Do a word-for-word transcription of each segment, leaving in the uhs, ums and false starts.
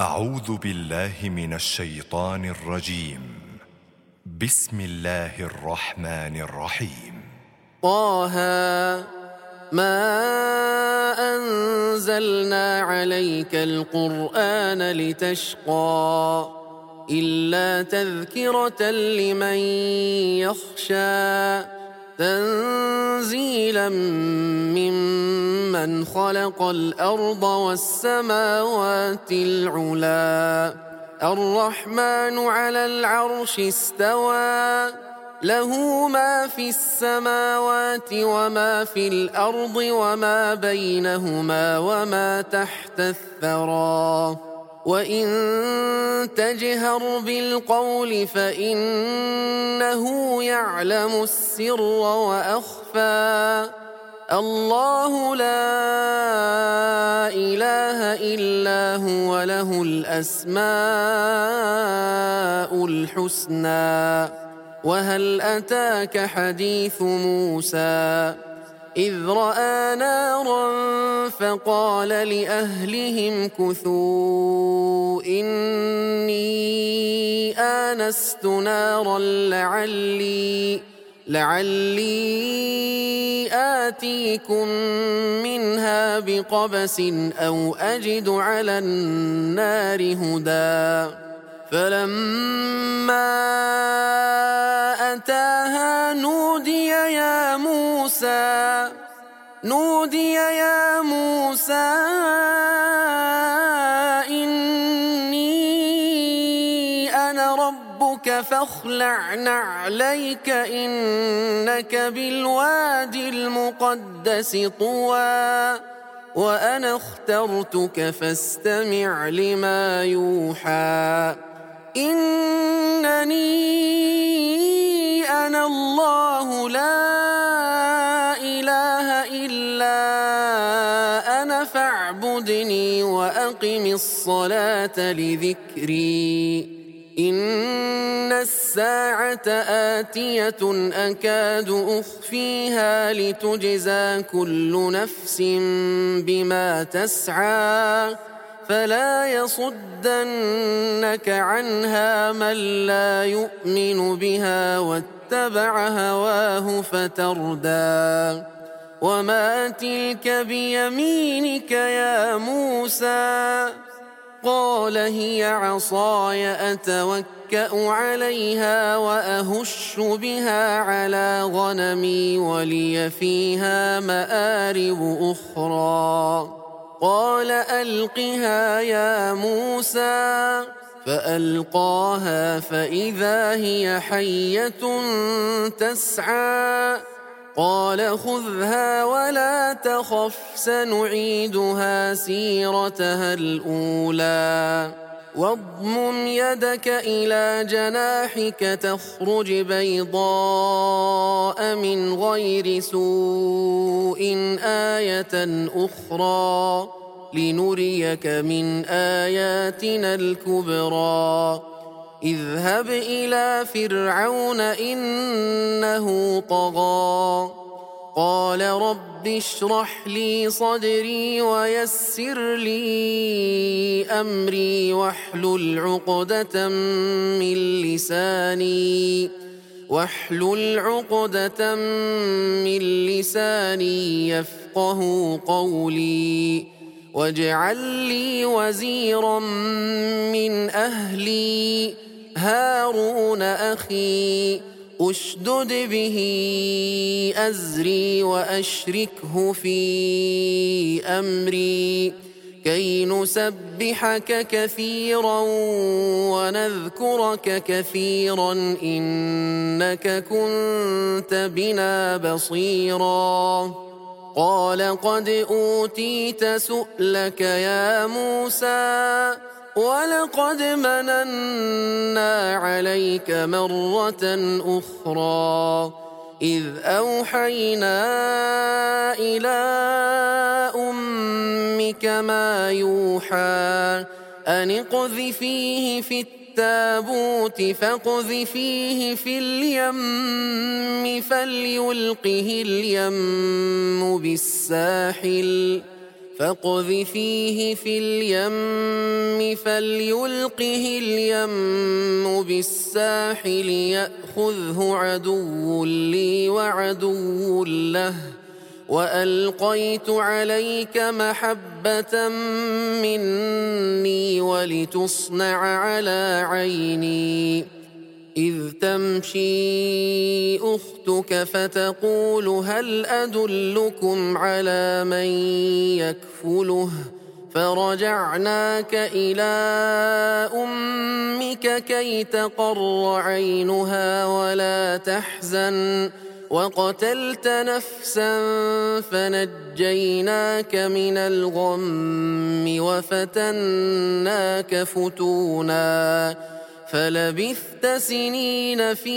أعوذ بالله من الشيطان الرجيم. بسم الله الرحمن الرحيم. طه ما أنزلنا عليك القرآن لتشقى إلا تذكرة لمن يخشى تنزيلا ممن خلق الأرض والسماوات العلا الرحمن على العرش استوى له ما في السماوات وما في الأرض وما بينهما وما تحت الثرى وإن تجهر بالقول فإنه يعلم السر وأخفى الله لا إله إلا هو له الأسماء الحسنى وهل أتاك حديث موسى إذ رأى نارا فقال لأهلهم كثوا إني آنست نارا لعلي لعلي آتيكم منها بقبس أو أجد على النار هدى فلما أتاها نودي يا موسى نودي يا موسى إني أنا ربك فاخلع نعليك إنك بالوادي المقدس طوى وأنا اخترتك فاستمع لما يوحى إنني أنا الله لا إله إلا أنا فاعبدني وأقم الصلاة لذكري إن الساعة آتية أكاد أخفيها لتجزى كل نفس بما تسعى فلا يصدنك عنها من لا يؤمن بها واتبع هواه فتردى وما تلك بيمينك يا موسى قال هي عصاي أتوكأ عليها وأهش بها على غنمي ولي فيها مآرب أخرى قال ألقها يا موسى فألقاها فإذا هي حية تسعى قال خذها ولا تخف سنعيدها سيرتها الأولى واضمم يدك إلى جناحك تخرج بيضاء من غير سوء آية أخرى لنريك من آياتنا الكبرى اذهب إلى فرعون إنه طغى قال رب اشرح لي صدري ويسر لي أمري واحلل عقدة من لساني واحلل عقدة من لساني يفقه قولي واجعل لي وزيرا من أهلي هارون أخي أشدد به أزري وأشركه في أمري كي نسبحك كثيرا ونذكرك كثيرا إنك كنت بنا بصيرا قال قد أوتيت سؤلك يا موسى ولقد مننا عليك مرة أخرى إذ أوحينا إلى أمك ما يوحى أن اقذفيه في التابوت فاقذفيه في اليم فليلقه اليم بالساحل فاقذفيه في اليم فليلقه اليم بالساحل يأخذه عدو لي وعدو له وألقيت عليك محبة مني ولتصنع على عيني إذ تمشي أختك فتقول هل أدلكم على من يكفله فرجعناك إلى أمك كي تقر عينها ولا تحزن وقتلت نفسا فنجيناك من الغم وفتناك فتونا فلبثت سنين في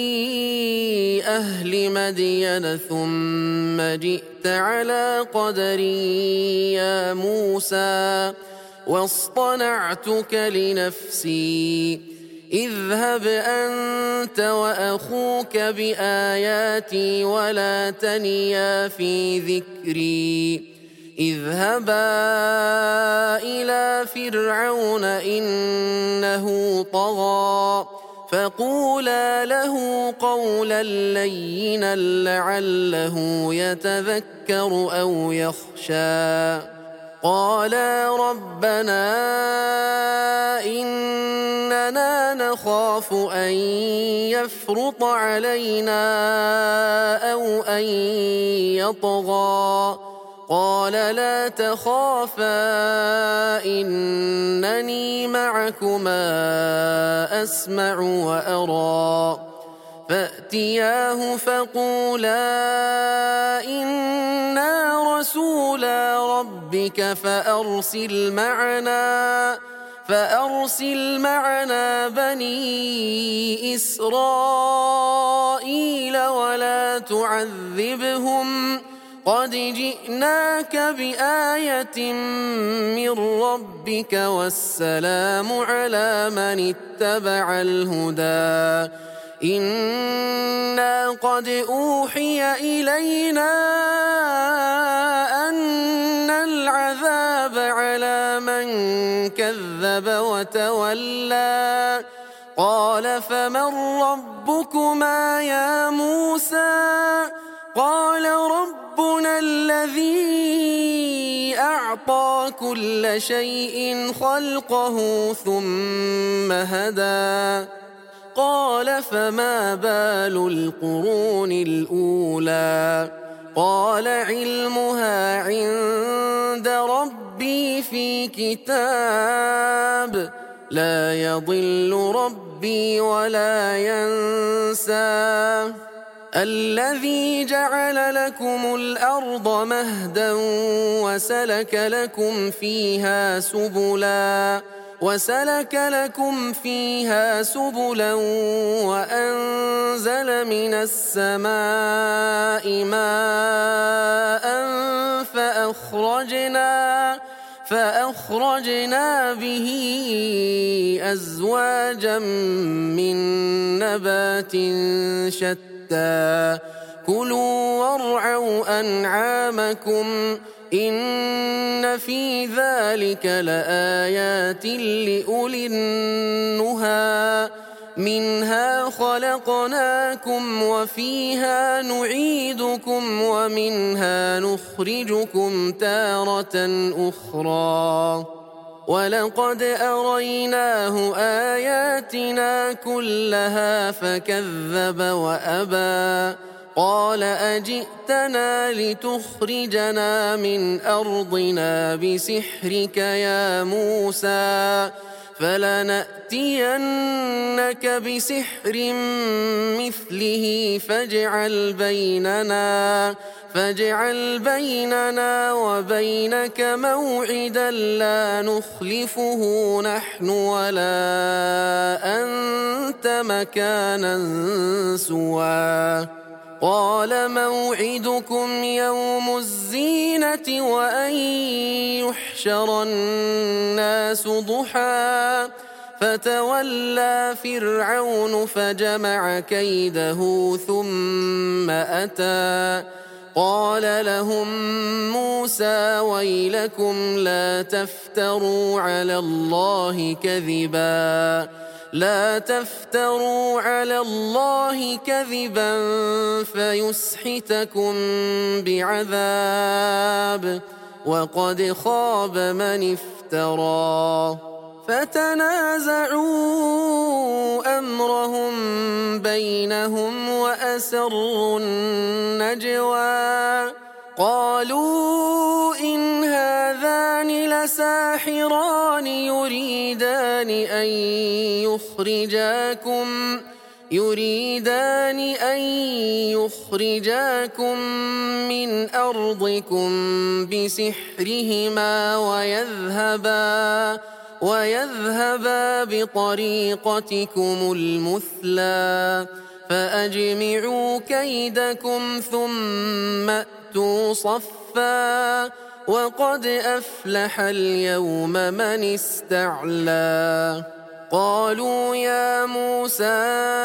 أهل مدين ثم جئت على قدري يا موسى واصطنعتك لنفسي اذهب أنت وأخوك بآياتي ولا تنيا في ذكري اذهبا إلى فرعون إنه طغى فقولا له قولا لينا لعله يتذكر أو يخشى قالا ربنا إننا نخاف أن يفرط علينا أو أن يطغى قال لا تخافا إنني معكما أسمع وأرى فأتياه فقولا إنا رسولا ربك فأرسل معنا فأرسل معنا بني إسرائيل ولا تعذبهم قد جئناك بآية من ربك والسلام على من اتبع الهدى إنا قد أوحي إلينا أن العذاب على من كذب وتولى قال فمن ربكما يا موسى قال ربنا الذي أعطى كل شيء خلقه ثم هدى قال فما بال القرون الأولى قال علمها عند ربي في كتاب لا يضل ربي ولا ينسى الذي جعل لكم الأرض مهدا وسلك لكم فيها سبلا وسلك لكم فيها سبلا وأنزل من السماء ماء فأخرجنا فأخرجنا به أزواجا من نبات شتى كلوا وارعوا أنعامكم إن في ذلك لآيات لأولي النهى منها خلقناكم وفيها نعيدكم ومنها نخرجكم تارة أخرى ولقد أريناه آياتنا كلها فكذب وأبى قال أجئتنا لتخرجنا من أرضنا بسحرك يا موسى فلنأتينك بسحر مثله فاجعل بيننا فاجعل بيننا وبينك موعدا لا نخلفه نحن ولا أنت مكانا سوى قال موعدكم يوم الزينة وأن يحشر الناس ضحى فتولى فرعون فجمع كيده ثم أتى قال لهم موسى ويلكم لا تفتروا على الله كذبا لا تفتروا على الله كذبا فيسحتكم بعذاب وقد خاب من افترى فتنازعوا أمرهم بينهم وأسروا النجوى قالوا إن هذان لساحران يريدان أن يخرجاكم يريدان أن يخرجاكم من أرضكم بسحرهما ويذهبا ويذهبا بطريقتكم المثلى فأجمعوا كيدكم ثم أتوا صفا وقد أفلح اليوم من استعلى قالوا يا موسى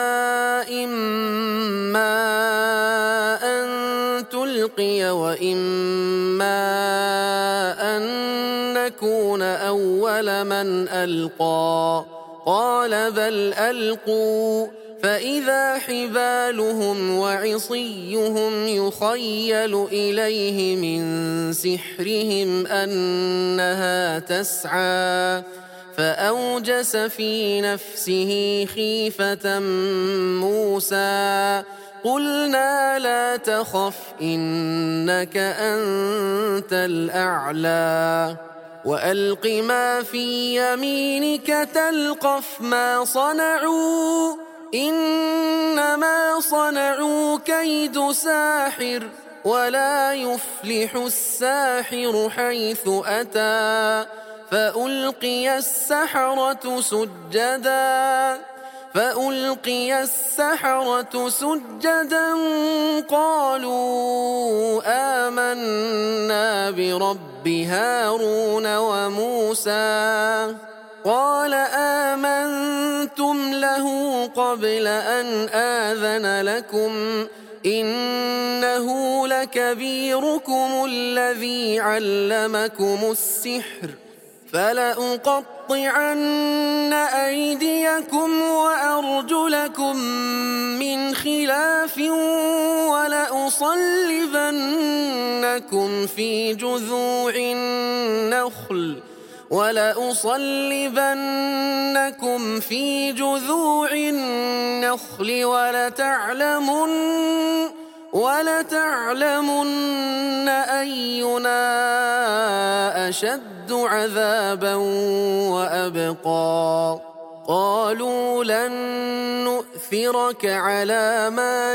إما أن تلقي وإما أن نكون أول من ألقى قال بل ألقوا فإذا حبالهم وعصيهم يخيل إليه من سحرهم أنها تسعى فأوجس في نفسه خيفة موسى قلنا لا تخف إنك أنت الأعلى وألق ما في يمينك تلقف ما صنعوا إنما صنعوا كيد ساحر ولا يفلح الساحر حيث أتى فألقي السحرة سجدا فألقي السحرة سجدا قالوا آمنا برب هارون وموسى قال آمنتم له قبل أن آذن لكم إنه لكبيركم الذي علمكم السحر فلأقطعن أيديكم وأرجلكم من خلاف ولأصلبنكم في جذوع النخل ولأصلبنكم في جذوع النخل ولتعلمن ولتعلمن أينا أشد عذابا وأبقى قالوا لن نؤثرك على ما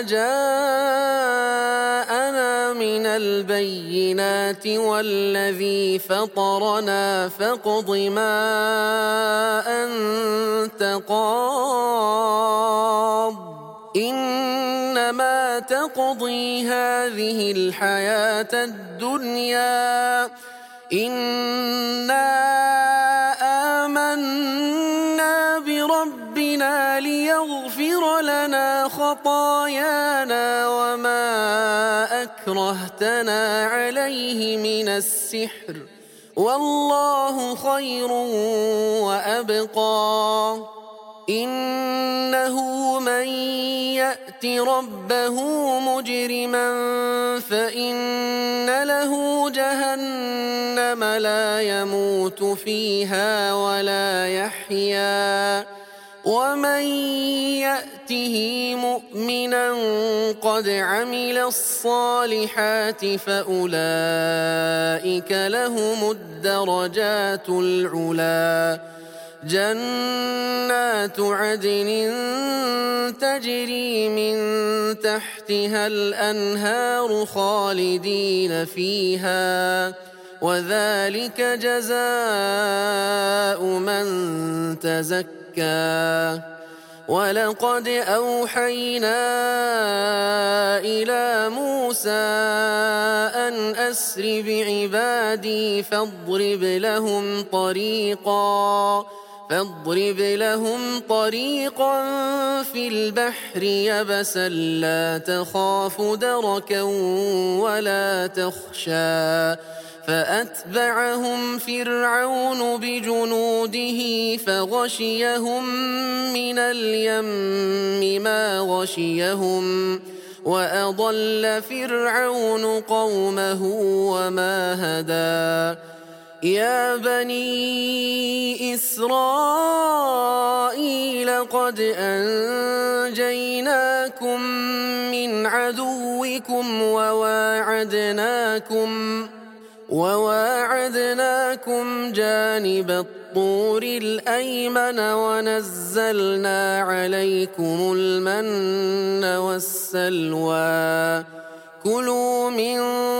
جاءنا من البينات والذي فطرنا فاقض ما أنت قاض إنما تقضي هذه الحياة الدنيا إنا آمنا بربنا ليغفر لنا خطايانا وما أكرهتنا عليه من السحر والله خير وأبقى إنه من يأت ربه مجرما فإن له جهنم لا يموت فيها ولا يحيا ومن يأته مؤمنا قد عمل الصالحات فأولئك لهم الدرجات العلى جنات عدن تجري من تحتها الأنهار خالدين فيها وذلك جزاء من تزكى ولقد أوحينا إلى موسى أن أسر بعبادي فاضرب لهم طريقا فاضرب لهم طريقا في البحر يبسا لا تخاف دركا ولا تخشى فأتبعهم فرعون بجنوده فغشيهم من اليم ما غشيهم وأضل فرعون قومه وما هدى يا بني إسرائيل قد أنجيناكم من عدوكم وواعدناكم وواعدناكم جانب الطور الأيمن ونزلنا عليكم المن والسلوى كلوا من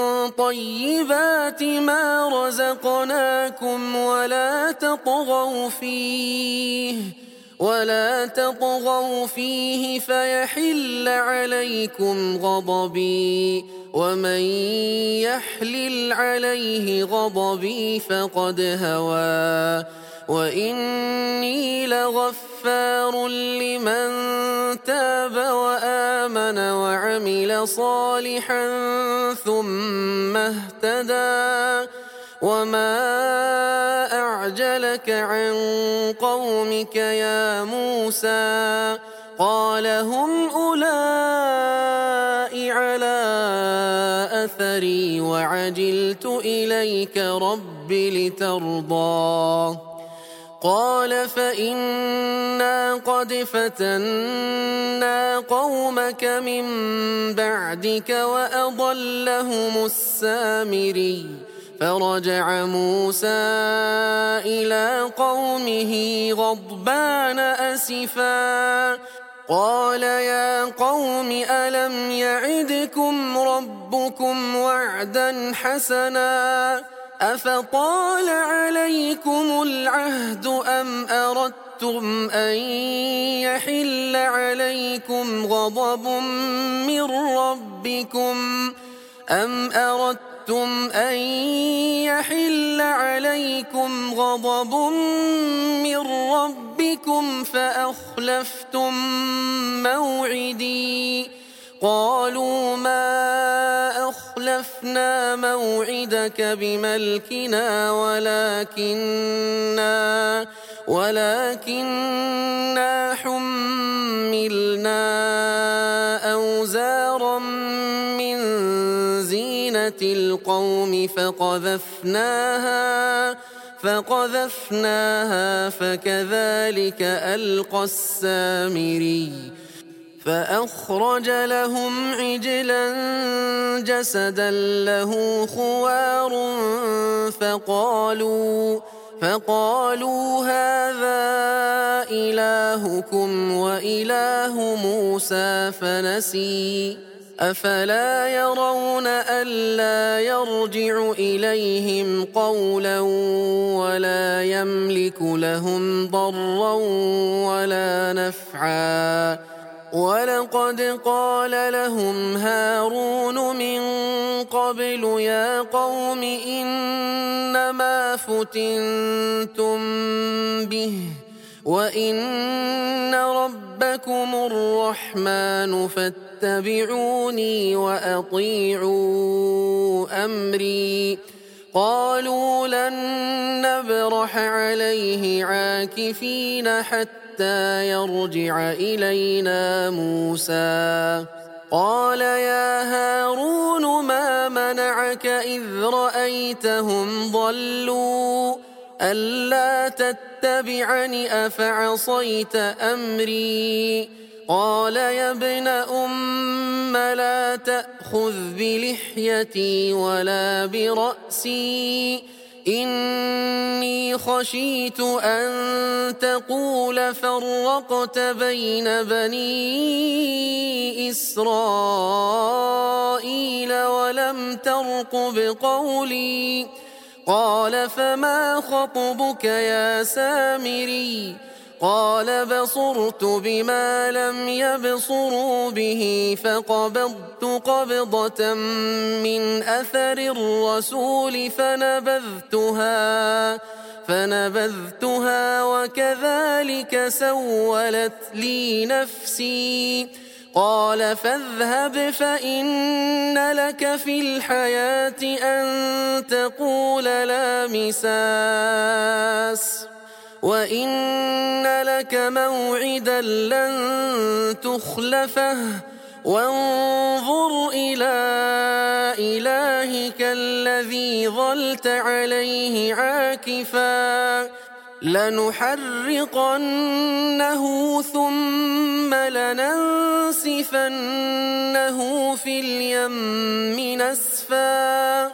طيبات ما رزقناكم ولا تطغوا فيه ولا تطغوا فيه فيحل عليكم غضبي ومن يحلل عليه غضبي فقد هوى وإني لغفار لمن تاب وآمن وعمل صالحا ثم اهتدى وما أعجلك عن قومك يا موسى قال هم أولئك على أثري وعجلت إليك رب لترضى قال فإنا قد فتنا قومك من بعدك وأضلهم السامري فرجع موسى إلى قومه غضبان أسفا قال يا قوم ألم يعدكم ربكم وعدا حسنا أفطال عليكم العهد أم أردتم أن يحل عليكم غضب من ربكم أم أردتم أن يحل عليكم غضب من ربكم فأخلفتم موعدي قالوا ما أخلفنا موعدك بملكنا ولكننا ولكننا حملنا أوزارا من زينة القوم فقذفناها فقذفناها فكذلك ألقى السامري فأخرج لهم عجلا جسدا له خوار فقالوا فقالوا هذا إلهكم وإله موسى فنسي أفلا يرون ألا يرجع إليهم قولا ولا يملك لهم ضرا ولا نفعا ولقد قال لهم هارون من قبل يا قوم إنما فتنتم به وإن ربكم الرحمن فاتبعوني وأطيعوا أمري قالوا لن نبرح عليه عاكفين حتى يرجع إلينا موسى قال يا هارون ما منعك إذ رأيتهم ضلوا ألا تتبعني أفعصيت أمري قال يا ابن أم لا تأخذ بلحيتي ولا برأسي إني خشيت أن تقول فرقت بين بني إسرائيل ولم ترقب قولي قال فما خطبك يا سامري قال بصرت بما لم يبصروا به فقبضت قبضة من أثر الرسول فنبذتها فنبذتها وكذلك سولت لي نفسي. قال فاذهب فإن لك في الحياة أن تقول لا مساس وإن لك موعدا لن تخلفه وانظر إلى إلهك الذي ظلت عليه عاكفا لنحرقنه ثم لننسفنه في اليم نسفا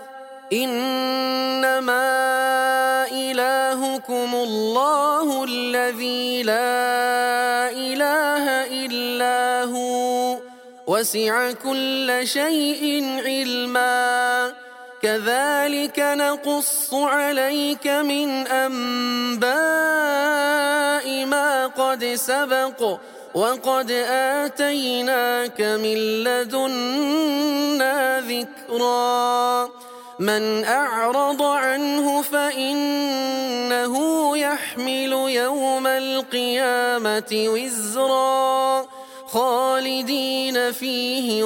إنما إلهكم الله الذي لا إله إلا هو وسع كل شيء علما كذلك نقص عليك من أنباء ما قد سبق وقد آتيناك من لدنا ذكرا من أعرض عنه فإنه يحمل يوم القيامة وزرا خالدين فيه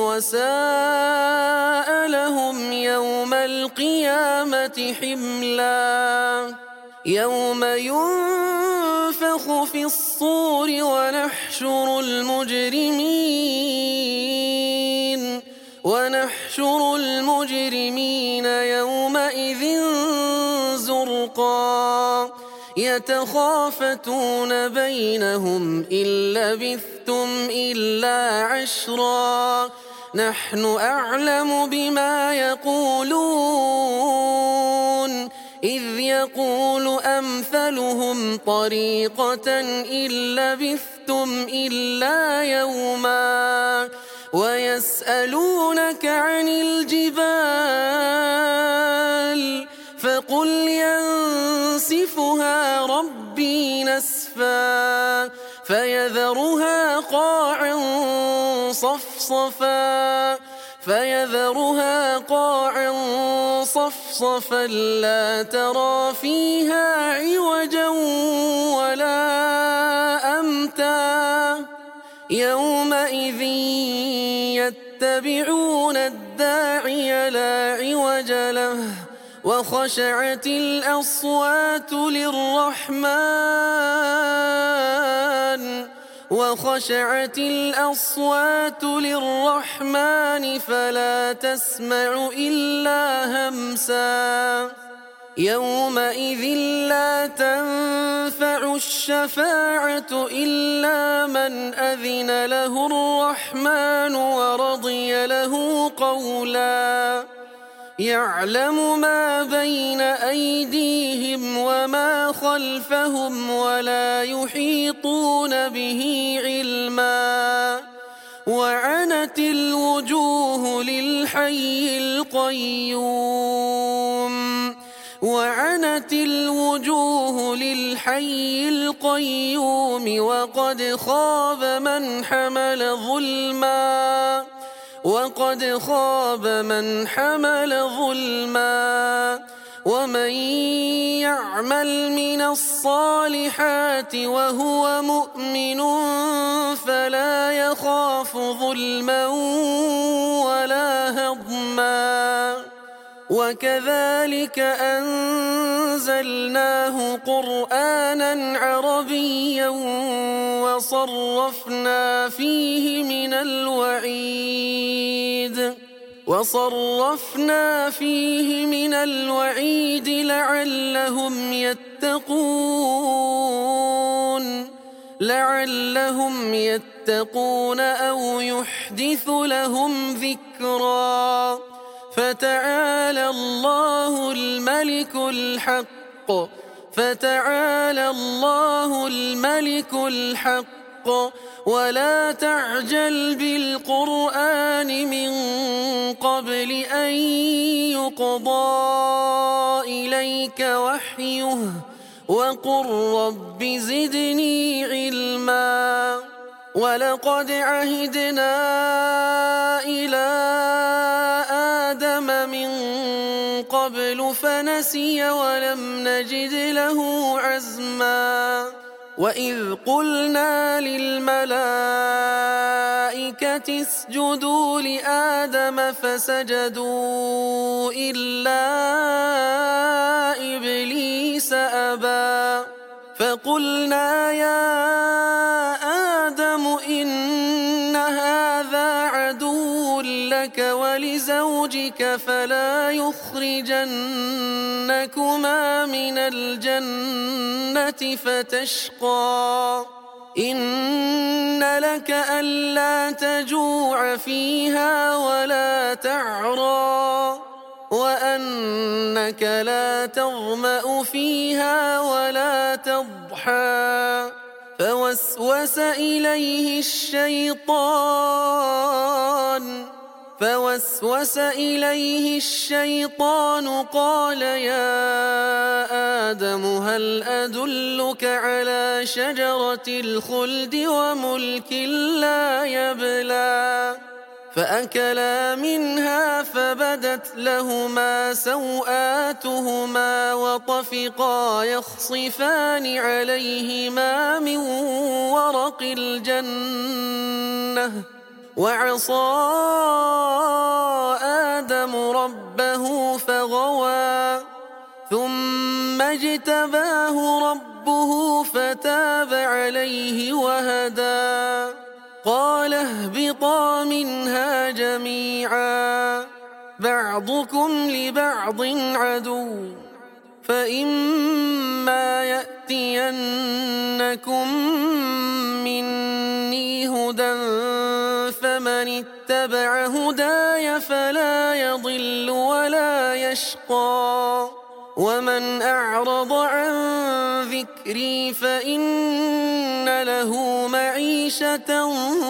وساء لهم يوم القيامة حملا يوم ينفخ في الصور ونحشر المجرمين ونحشر المجرمين يومئذ زرقا يتخافتون بينهم إن لبثتم إلا عشرا نحن أعلم بما يقولون إذ يقول أمثلهم طريقة إن لبثتم إلا يوما ويسألونك عن الجبال فقل ينسفها ربي نسفا فيذرها قاعا صفصفا فيذرها قاعا صفصفا لا ترى فيها عوجا ولا أمتا يومئذ يتبعون الداعي لا عوج له وخشعت الأصوات للرحمن وخشعت الأصوات للرحمن فلا تسمع إلا همسا يومئذ لا تنفع الشفاعة إلا من أذن له الرحمن ورضي له قولا يعلم ما بين أيديهم وما خلفهم ولا يحيطون به علما وعنت الوجوه للحي القيوم وعنت الوجوه للحي القيوم وقد خاب من حمل ظلما وقد خاب من حمل ظلما ومن يعمل من الصالحات وهو مؤمن فلا يخاف ظلما ولا هضما وكذلك أنزلناه قرآنا عربيا وصرفنا فيه من الوعيد وصرفنا فيه من الوعيد لعلهم يتقون لعلهم يتقون أو يحدث لهم ذكرا فتعالى الله الملك الحق فتعالى الله الملك الحق ولا تعجل بالقرآن من قبل أن يقضى إليك وحيه وقل رب زدني علما ولقد عهدنا إلى آدم من قبل فنسي فنسي ولم نجد له عزما وإذ قلنا للملائكة اسجدوا لآدم فسجدوا إلا إبليس أبى فقلنا يا آدم إن هذا عدو لك ولزوجك فلا يخرجنكما من الجنة فتشقى إن لك ألا تجوع فيها ولا تعرى وأنك لا تظمأ فيها ولا تضحى فوسوس إليه الشيطان فوسوس إليه الشيطان قال يا آدم هل أدلك على شجرة الخلد وملك لا يبلى فأكلا منها فبدت لهما سوآتهما وطفقا يخصفان عليهما من ورق الجنة وعصى آدم ربه فغوى ثم اجتباه ربه فتاب عليه وهدى قال اهبطا منها جميعا بعضكم لبعض عدو فإما يأتينكم مني هدى فمن اتبع هداي فلا يضل ولا يشقى ومن أعرض عن ذكري فإن له معيشة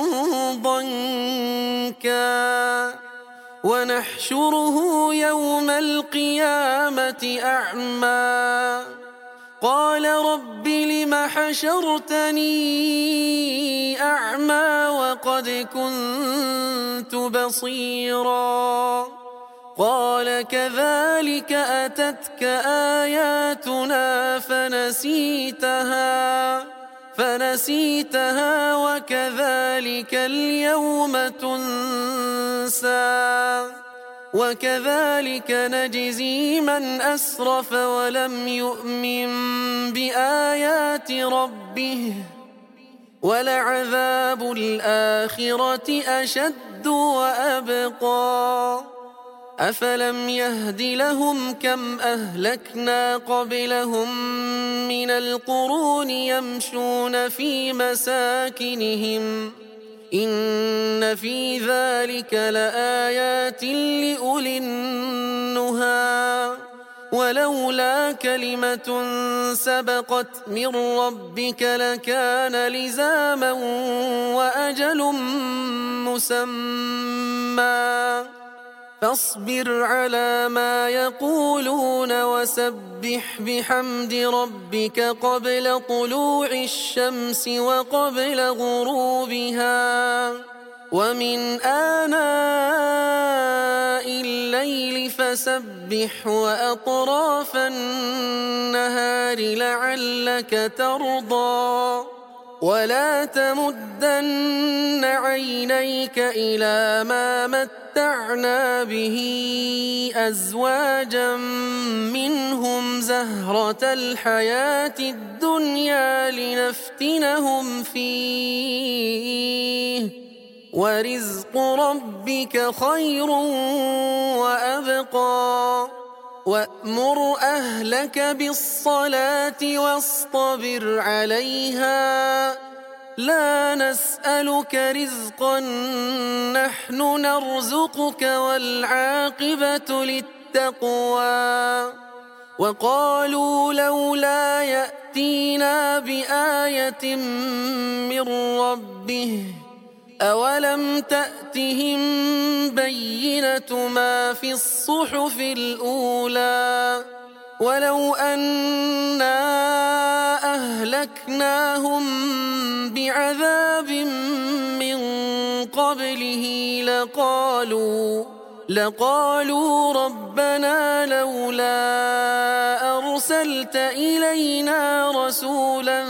ضنكا ونحشره يوم القيامة أعمى قال رب لم حشرتني أعمى وقد كنت بصيرا قال كذلك أتتك آياتنا فنسيتها فنسيتها وكذلك اليوم تنسى وكذلك نجزي من أسرف ولم يؤمن بآيات ربه ولعذاب الآخرة أشد وأبقى أفلم يهد لهم كم أهلكنا قبلهم من القرون يمشون في مساكنهم إن في ذلك لآيات لأولي النهى ولولا كلمة سبقت من ربك لكان لزاما وأجل مسمى فاصبر على ما يقولون وسبح بحمد ربك قبل طلوع الشمس وقبل غروبها ومن آناء الليل فسبح وأطراف النهار لعلك ترضى ولا تمدن عينيك إلى ما متعنا به أزواجا منهم زهرة الحياة الدنيا لنفتنهم فيه ورزق ربك خير وأبقى وأمر أهلك بالصلاة واصطبر عليها لا نسألك رزقا نحن نرزقك والعاقبة للتقوى وقالوا لولا يأتينا بآية من ربه أولم تأتهم بينة ما في الصحف الأولى ولو أنا أهلكناهم بعذاب من قبله لقالوا لقالوا ربنا لولا أرسلت إلينا رسولا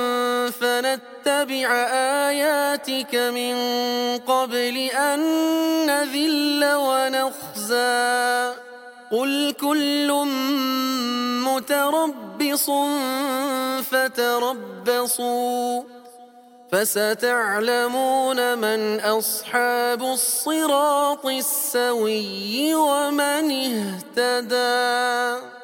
فنتبع آياتك من قبل أن نذل ونخزى قل كل متربص فتربصوا فستعلمون من أصحاب الصراط السوي ومن اهتدى.